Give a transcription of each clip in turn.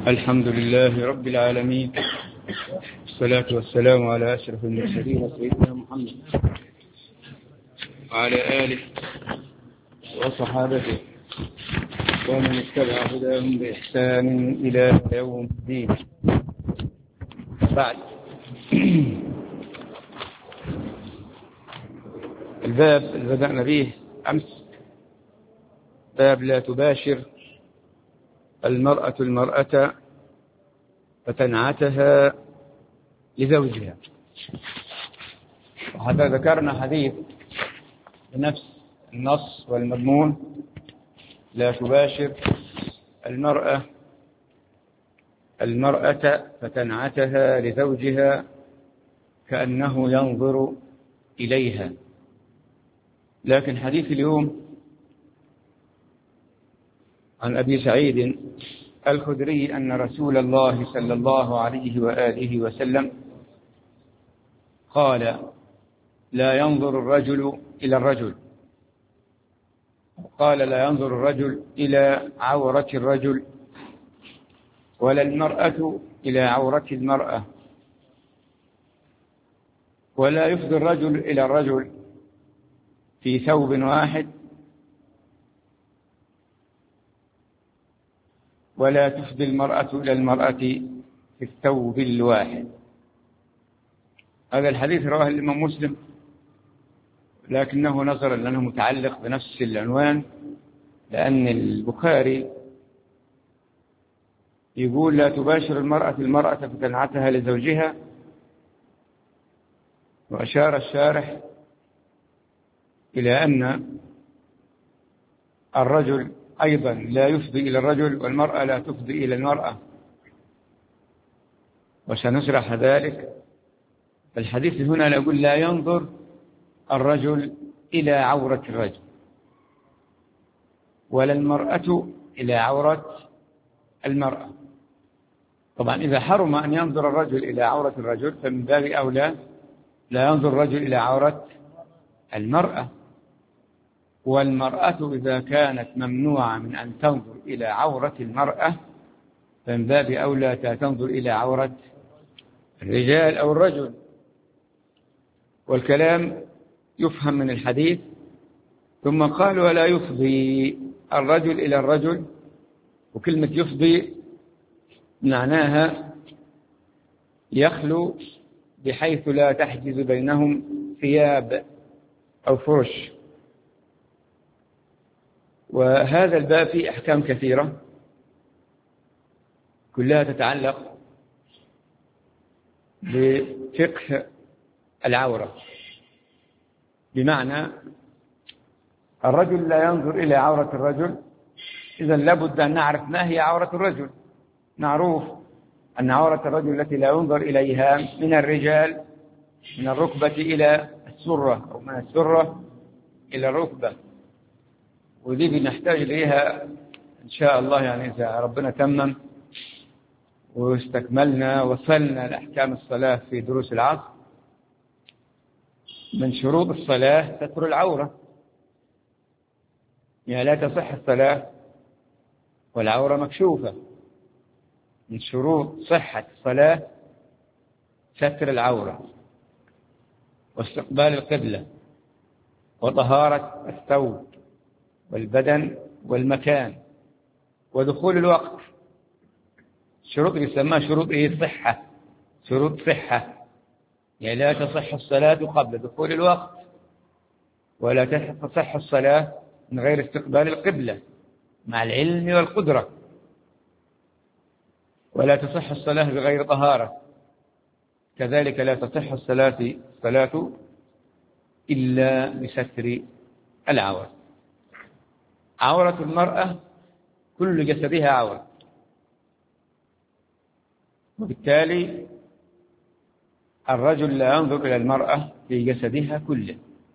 الحمد لله رب العالمين، والصلاة والسلام على أشرف المرسلين سيدنا محمد وعلى آله وصحابته ومن اتبع هداهم بإحسان إلى يوم الدين. بعد الباب اللي بدأنا به أمس باب لا تباشر المرأة المرأة فتنعتها لزوجها، وحتى ذكرنا حديث بنفس النص والمضمون: لا تباشر المرأة فتنعتها لزوجها كأنه ينظر إليها. لكن حديث اليوم عن أبي سعيد الخدري أن رسول الله صلى الله عليه وآله وسلم قال: لا ينظر الرجل إلى الرجل، قال: لا ينظر الرجل إلى عورة الرجل، ولا المرأة إلى عورة المرأة، ولا يفضي الرجل إلى الرجل في ثوب واحد، ولا تفضي المرأة إلى المرأة في الثوب الواحد. هذا الحديث رواه الإمام مسلم، لكنه نظرا لأنه متعلق بنفس العنوان، لأن البخاري يقول: لا تباشر المرأة فتنعتها لزوجها، وأشار الشارح إلى أن الرجل أيضا لا يفضي إلى الرجل، والمرأة لا تفضي إلى المرأة، وسنشرح ذلك. الحديث هنا يقول: لا ينظر الرجل إلى عورة الرجل، ولا المرأة إلى عورة المرأة. طبعا إذا حرم أن ينظر الرجل إلى عورة الرجل فمن باب أولى لا ينظر الرجل إلى عورة المرأة، والمرأة إذا كانت ممنوعة من أن تنظر إلى عورة المرأة فمن باب أولى تنظر إلى عورة الرجال أو الرجل. والكلام يفهم من الحديث. ثم قال: ولا يفضي الرجل إلى الرجل، وكلمة يفضي معناها يخلو بحيث لا تحجز بينهم ثياب أو فرش. وهذا الباب فيه أحكام كثيرة كلها تتعلق بفقه العورة، بمعنى الرجل لا ينظر إلى عورة الرجل، إذن لابد أن نعرف ما هي عورة الرجل. معروف أن عورة الرجل التي لا ينظر إليها من الرجال من الركبة إلى السرة، أو من السرة إلى الركبة، ودي بنحتاج إليها إن شاء الله، يعني إذا ربنا تمم واستكملنا وصلنا لأحكام الصلاة في دروس العصر. من شروط الصلاة ستر العورة، يعني لا تصح الصلاة والعورة مكشوفة. من شروط صحة الصلاة ستر العورة، واستقبال القبلة، وطهارة الثوب والبدن والمكان، ودخول الوقت. شروط يسمى شروط صحة، شروط صحة، يعني لا تصح الصلاة قبل دخول الوقت، ولا تصح الصلاة من غير استقبال القبلة مع العلم والقدرة، ولا تصح الصلاة بغير طهارة. كذلك لا تصح الصلاة إلا بستر العورة. عورة المرأة كل جسدها عورة، وبالتالي الرجل لا ينظر إلى المرأة في جسدها كله،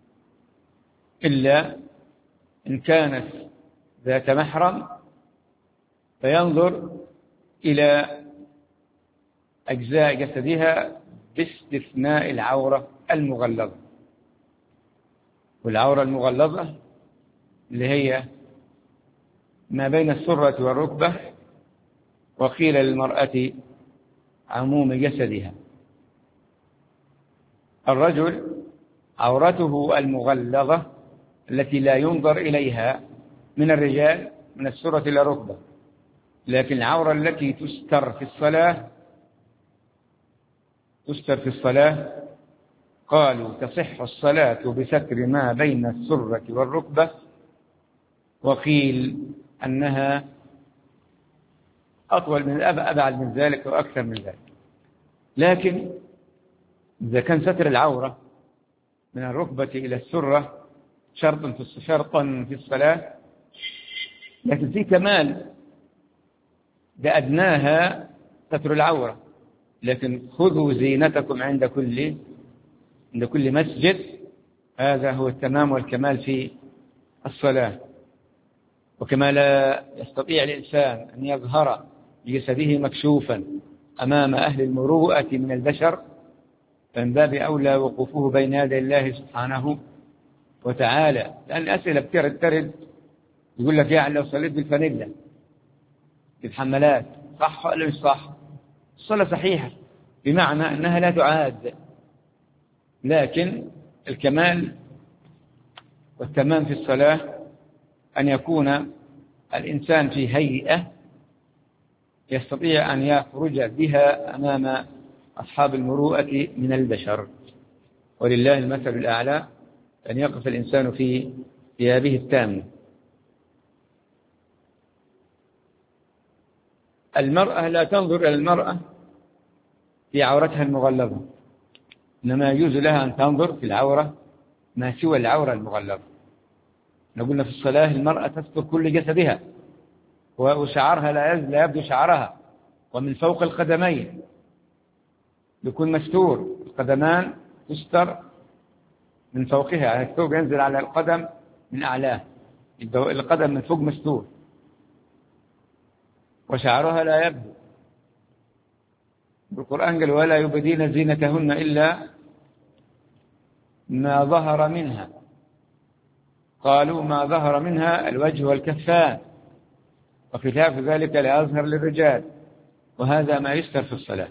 إلا إن كانت ذات محرم فينظر إلى أجزاء جسدها باستثناء العورة المغلظة. والعورة المغلظة اللي هي ما بين السرة والركبة وقيل للمرأة عموم جسدها. الرجل عورته المغلظة التي لا ينظر إليها من الرجال من السرة إلى الركبة، لكن العورة التي تستر في الصلاة قالوا تصح الصلاة بستر ما بين السرة والركبة، وقيل أنها أطول من أبعد من ذلك وأكثر من ذلك. لكن إذا كان ستر العورة من الركبة إلى السرة شرطا في الصلاة، لكن في كمال بأدناها ستر العورة. لكن خذوا زينتكم عند كل مسجد، هذا هو التمام والكمال في الصلاة. وكما لا يستطيع الإنسان أن يظهر بجسده مكشوفا أمام أهل المروءة من البشر، فمن باب أولى وقوفه بين يدي الله سبحانه وتعالى. لأن الأسئلة ترد يقول لك يعني لو صليت بالفانيلا بالحملات صح ولا مش صح؟ الصلاة صحيحة بمعنى أنها لا تعاد، لكن الكمال والتمام في الصلاة أن يكون الإنسان في هيئة يستطيع أن يخرج بها أمام أصحاب المروءة من البشر، ولله المثل الأعلى أن يقف الإنسان في ثيابه التامة. المرأة لا تنظر إلى المرأة في عورتها المغلظة، إنما يجوز لها أن تنظر في العورة ما سوى العورة المغلظة. قلنا في الصلاة المرأة تستر كل جسدها، وشعرها لا يبدو شعرها، ومن فوق القدمين يكون مستور، القدمان تستر من فوقها، يعني الثوب ينزل على القدم من أعلاه، القدم من فوق مستور، وشعرها لا يبدو. القرآن قال ولا يبدين زينتهن إلا ما ظهر منها، قالوا ما ظهر منها الوجه والكفان، وخلاف ذلك لا يظهر للرجال، وهذا ما يستر في الصلاة.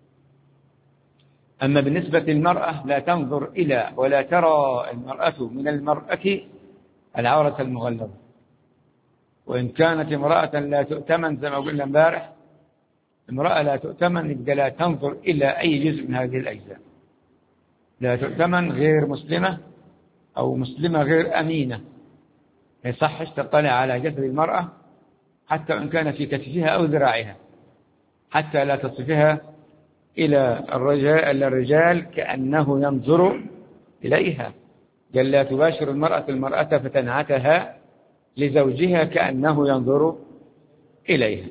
أما بالنسبة للمرأة لا تنظر إلى ولا ترى المرأة من المرأة العورة المغلظة، وإن كانت امرأة لا تؤتمن زي ما قلنا امبارح، امرأة لا تؤتمن يبقى لا تنظر إلى أي جزء من هذه الأجزاء، لا تؤتمن غير مسلمة أو مسلمة غير أمينة، ما يصحش تطلع على جسد المرأة حتى إن كان في كتفها أو ذراعها، حتى لا تصفها إلى الرجال كأنه ينظر إليها. قال لا تباشر المرأة فتنعتها لزوجها كأنه ينظر إليها.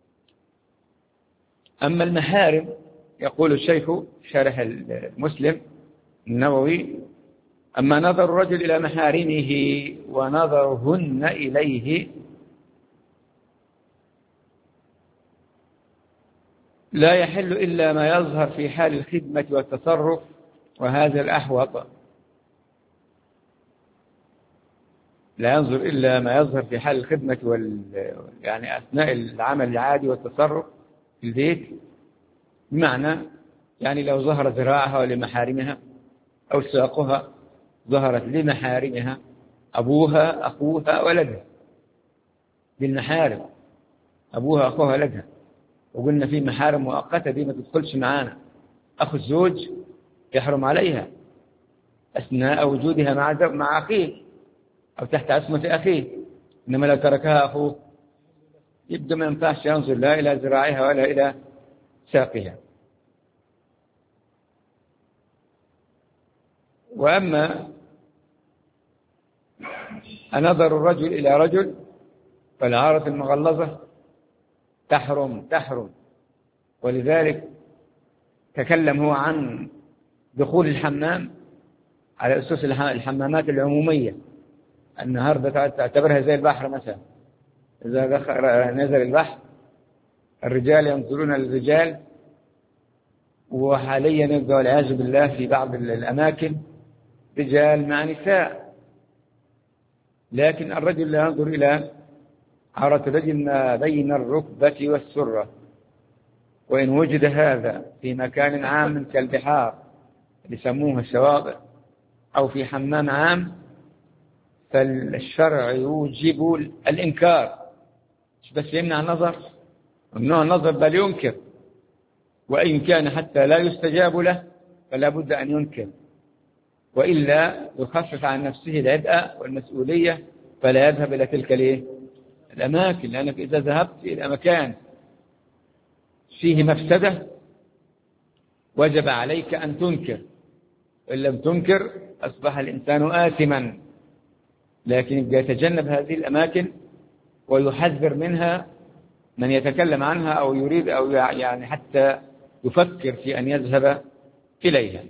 أما المحارم يقول الشيخ شارح المسلم النووي أما نظر الرجل إلى محارمه ونظرهن إليه لا يحل إلا ما يظهر في حال الخدمة والتصرف، وهذا الأحوط. لا ينظر إلا ما يظهر في حال الخدمة يعني أثناء العمل العادي والتصرف في البيت، بمعنى يعني لو ظهر ذراعها لمحارمها أو ساقها ظهرت لمحارمها، أبوها أخوها ولدها، بالمحارم أبوها أخوها ولدها. وقلنا في محارم مؤقتة دي ما تدخلش معانا، أخو الزوج يحرم عليها أثناء وجودها مع أخيه أو تحت عصمة أخيه، إنما لو تركها أخوه يبدأ ما ينفعش ينظر لا إلى ذراعها ولا إلى ساقها. وأما نظر الرجل إلى رجل فالعارة المغلظة تحرم، ولذلك تكلم هو عن دخول الحمام على أساس الحمامات العمومية، النهاردة تعتبرها زي البحر مثلا، إذا نزل البحر الرجال ينظرون للرجال، وحاليا يبقى والعياذ بالله في بعض الأماكن رجال مع نساء، لكن الرجل لا ينظر إلى عورة الرجل ما بين الركبة والسرة، وإن وجد هذا في مكان عام كالبحار اللي يسموها الشواطئ أو في حمام عام فالشرع يوجب الإنكار، مش بس يمنع النظر، ممنوع النظر بل ينكر، وإن كان حتى لا يستجاب له فلا بد أن ينكر، وإلا يخفف عن نفسه العبء والمسؤولية فلا يذهب إلى تلك الأماكن، لأنك إذا ذهبت إلى مكان فيه مفسدة وجب عليك أن تنكر، وإن لم تنكر أصبح الإنسان آثما. لكن يتجنب هذه الأماكن ويحذر منها من يتكلم عنها أو يريد أو يعني حتى يفكر في أن يذهب إليها.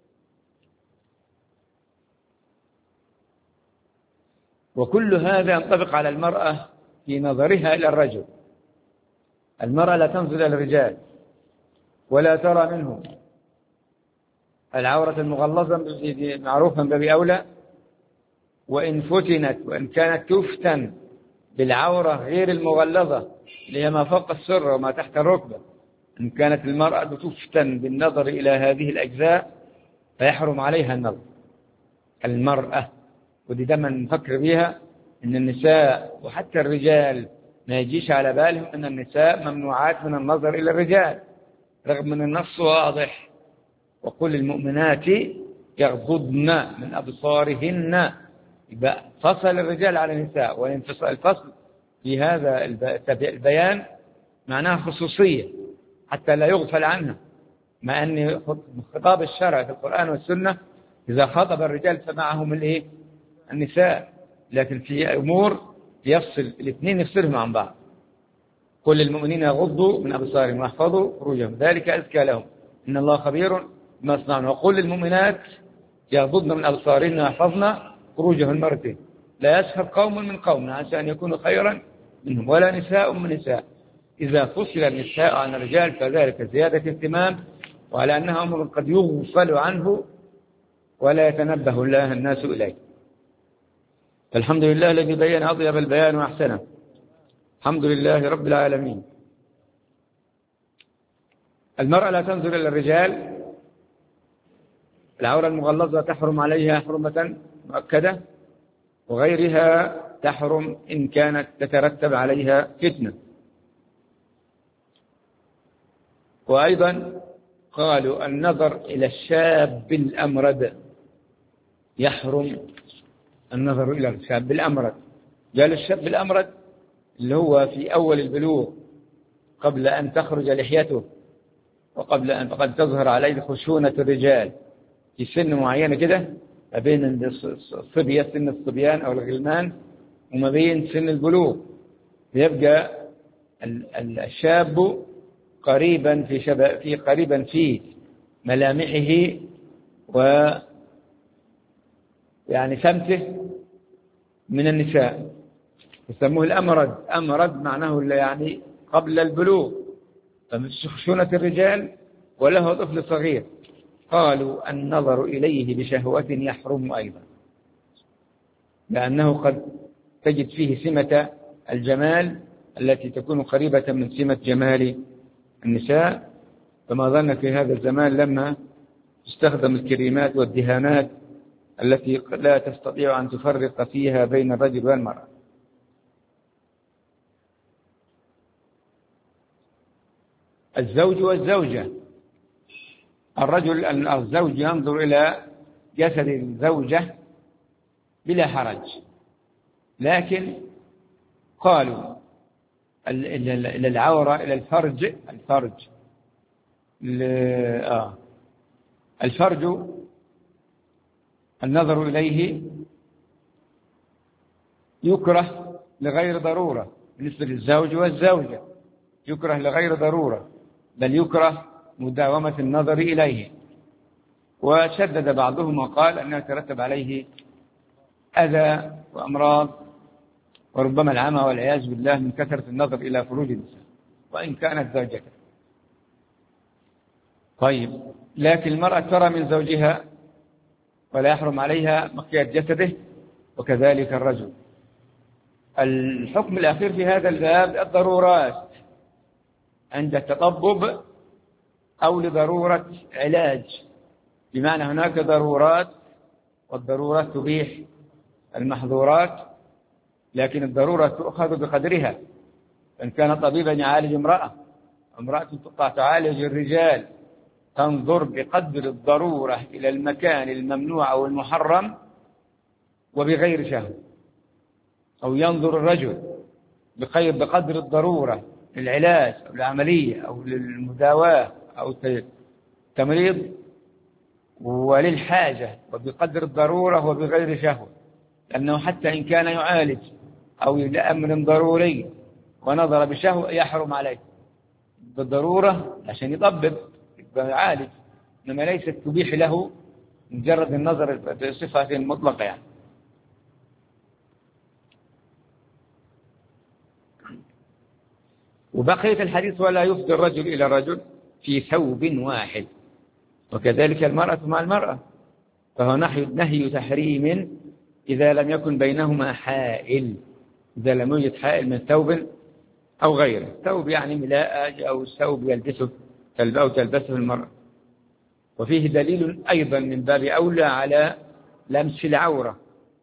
وكل هذا ينطبق على المرأة في نظرها إلى الرجل. المرأة لا تنظر إلى الرجال ولا ترى منهم العورة المغلظة معروفا باب أولى، وإن فتنت وإن كانت تفتن بالعورة غير المغلظة اللي هي ما فوق السرة وما تحت الركبة، إن كانت المرأة تفتن بالنظر إلى هذه الأجزاء فيحرم عليها النظر. المرأة، ودي دايما نفكر بيها، إن النساء وحتى الرجال ما يجيش على بالهم أن النساء ممنوعات من النظر إلى الرجال، رغم أن النص واضح: وقل المؤمنات يغضضن من أبصارهن. يبقى فصل الرجال على النساء، وانفصل الفصل في هذا البيان معناها خصوصية حتى لا يغفل عنها، مع أن خطاب الشرع في القرآن والسنة إذا خاطب الرجال فمعهم النساء، لكن في أمور يفصل الاثنين، يفصلهم عن بعض. قل للمؤمنين يغضوا من أبصارهم ويحفظوا فروجهم ذلك أزكى لهم إن الله خبير بما يصنعون. وقل للمؤمنات يغضضن من أبصارهن ويحفظن فروجهن مرتين لا يسخر قوم من قوم عسى أن يكونوا خيرا منهم ولا نساء من نساء. إذا فصل النساء عن الرجال فذلك زيادة اهتمام، وعلى أنها أمر قد يغفل عنه ولا يتنبه الله الناس إليه. فالحمد لله الذي بين أطيب البيان وأحسنه. الحمد لله رب العالمين. المرأة لا تنظر إلى الرجال، العورة المغلظة تحرم عليها حرمة مؤكدة، وغيرها تحرم إن كانت تترتب عليها فتنة. وأيضا قالوا النظر إلى الشاب الأمرد يحرم، النظر إلى الشاب الأمرد. قال الشاب الأمرد اللي هو في أول البلوغ قبل أن تخرج لحيته وقبل أن فقد تظهر عليه خشونة الرجال في سن معينة كده، ما بين الصبية سن الصبيان أو الغلمان وما بين سن البلوغ، يبقى الشاب قريبا في ملامحه و يعني سمته من النساء، يسموه الأمرد. أمرد معناه يعني قبل البلوغ، فخشونة الرجال وله طفل صغير. قالوا النظر إليه بشهوة يحرم أيضا، لأنه قد تجد فيه سمة الجمال التي تكون قريبة من سمة جمال النساء. فما ظن في هذا الزمان لما تستخدم الكريمات والدهانات التي لا تستطيع أن تفرق فيها بين الرجل والمرأة. الزوج والزوجة، الزوج ينظر إلى جسد الزوجة بلا حرج، لكن قالوا إلى العورة، إلى الفرج النظر إليه يكره لغير ضرورة. بالنسبة للزوج والزوجة يكره لغير ضرورة، بل يكره مداومة النظر إليه. وشدد بعضهم وقال أنه يترتب عليه أذى وأمراض وربما العمى والعياذ بالله من كثرة النظر إلى فروج النساء وإن كانت زوجته. طيب، لكن المرأة ترى من زوجها ولا يحرم عليها مخية جسده، وكذلك الرجل. الحكم الأخير في هذا الباب الضرورات. عند التطبب أو لضرورة علاج، بمعنى هناك ضرورات، والضرورات تبيح المحظورات، لكن الضرورة تؤخذ بقدرها. إن كان طبيبا يعالج امرأة تقع تعالج الرجال، تنظر بقدر الضرورة إلى المكان الممنوع أو المحرم وبغير شهوة. أو ينظر الرجل بقدر الضرورة للعلاج أو العملية أو للمداواة أو التمريض وللحاجة، وبقدر الضرورة وبغير شهوة، لأنه حتى إن كان يعالج أو لأمر ضروري ونظر بشهوة يحرم عليه بالضرورة عشان يطبب يعالج، إنما ليست تبيح له مجرد النظر بصفة مطلقة يعني. وبقية الحديث: ولا يفضي الرجل إلى الرجل في ثوب واحد، وكذلك المرأة مع المرأة، فهو نهي تحريم إذا لم يكن بينهما حائل، إذا لم يوجد حائل من ثوب أو غيره. ثوب يعني ملاءة أو ثوب يلبسه أو تلبسه المرأة. وفيه دليل أيضا من باب أولى على لمس العورة،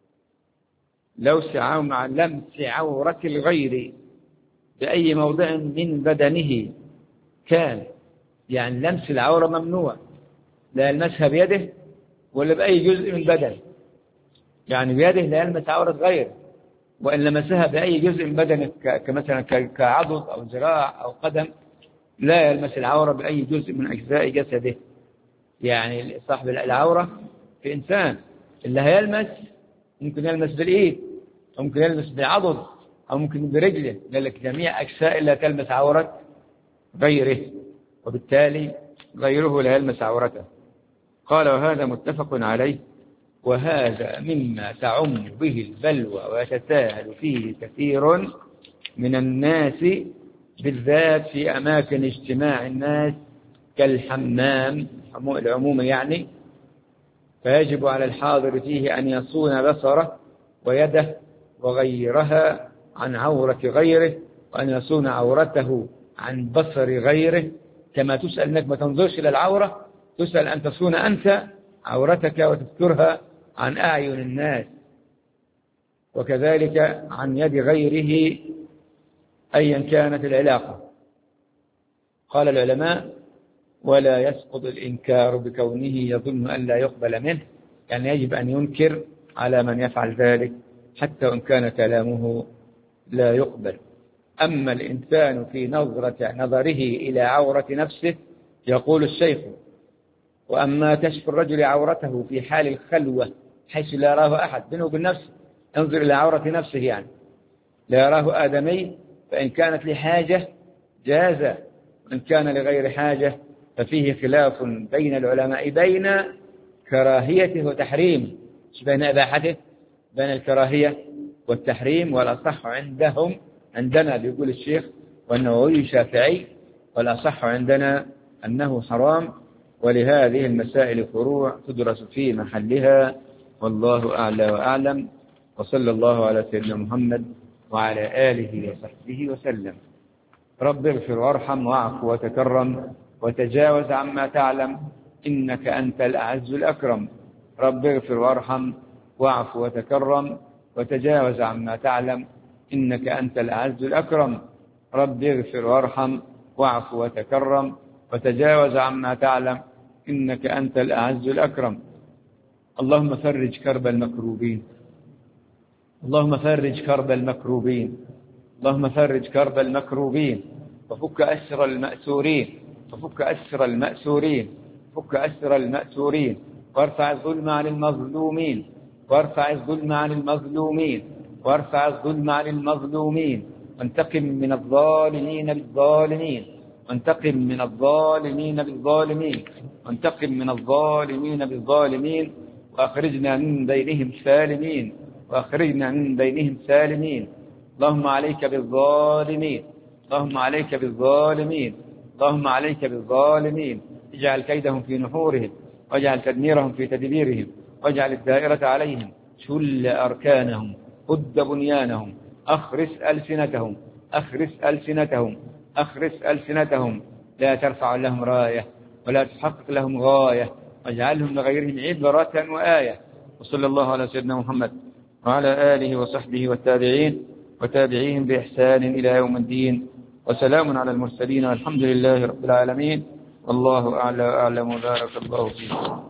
مع لمس عورة الغير بأي موضع من بدنه كان، يعني لمس العورة ممنوع، لا يلمسها بيده ولا بأي جزء من بدنه، يعني بيده لا يلمس عورة غيره، وإن لمسها بأي جزء من بدنه كمثلا كعضد أو ذراع أو قدم لا يلمس العورة بأي جزء من أجزاء جسده. يعني صاحب العورة في إنسان اللي هيلمس ممكن يلمس بالإيد، أو ممكن يلمس بعضد، أو ممكن برجله، لذلك جميع أجزاء لا تلمس عورة غيره، وبالتالي غيره لا يلمس عورته. قال: وهذا متفق عليه، وهذا مما تعم به البلوى ويتساهل فيه كثير من الناس، بالذات في أماكن اجتماع الناس كالحمام، العموم يعني، فيجب على الحاضر فيه أن يصون بصره ويده وغيرها عن عورة غيره، وأن يصون عورته عن بصر غيره، كما تسأل أنك ما تنظرش إلى العورة، تسأل أن تصون أنت عورتك وتذكرها عن أعين الناس، وكذلك عن يد غيره أيا كانت العلاقة. قال العلماء: ولا يسقط الإنكار بكونه يظن أن لا يقبل منه، يعني يجب أن ينكر على من يفعل ذلك حتى وإن كان كلامه لا يقبل. أما الإنسان في نظره إلى عورة نفسه، يقول الشيخ: وأما كشف الرجل عورته في حال الخلوة حيث لا يراه أحد بينه وبين نفسه، انظر إلى عورة نفسه يعني لا يراه آدمي، فإن كانت لحاجة جاز، وإن كان لغير حاجة ففيه خلاف بين العلماء بين كراهيته وتحريمه، بين إباحته، بين الكراهية والتحريم. والأصح عندنا بيقول الشيخ والنووي الشافعي، والأصح عندنا أنه حرام، ولهذه المسائل فروع تدرس في محلها، والله أعلى وأعلم. وصلى الله على سيدنا محمد وعلى آله وصحبه وسلم. رب اغفر وارحم واعف وتكرم وتجاوز عما تعلم، إنك أنت الأعز الأكرم. رب اغفر وارحم واعف وتكرم وتجاوز عما تعلم، إنك أنت الأعز الأكرم. رب اغفر وارحم واعف وتكرم وتجاوز عما تعلم، إنك أنت الأعز الأكرم. اللهم فرج كرب المكروبين، اللهم فرج كرب المكروبين، اللهم فرج كرب المكروبين، وفك أسر المأسورين، وفك أسر المأسورين، فك أسر المأسورين، وارفع الظلم عن المظلومين، وارفع الظلم عن المظلومين، وارفع الظلم عن المظلومين، وانتقم من الظالمين بالظالمين، وانتقم من الظالمين بالظالمين، وانتقم من الظالمين بالظالمين، وأخرجنا من بينهم سالمين، وأخرجنا من بينهم سالمين. اللهم عليك بالظالمين، اللهم عليك بالظالمين، اللهم عليك بالظالمين، اجعل كيدهم في نحورهم، واجعل تدميرهم في تدبيرهم، واجعل الدائرة عليهم شل أركانهم، هد بنيانهم، أخرس ألسنتهم، أخرس ألسنتهم، أخرس ألسنتهم، لا ترفع لهم راية ولا تحقق لهم غاية، واجعلهم لغيرهم عبرة وآية. وصلى الله على سيدنا محمد وعلى آله وصحبه والتابعين وتابعيهم بإحسان إلى يوم الدين، وسلام على المرسلين والحمد لله رب العالمين، والله أعلى وأعلم، وبارك الله فيكم.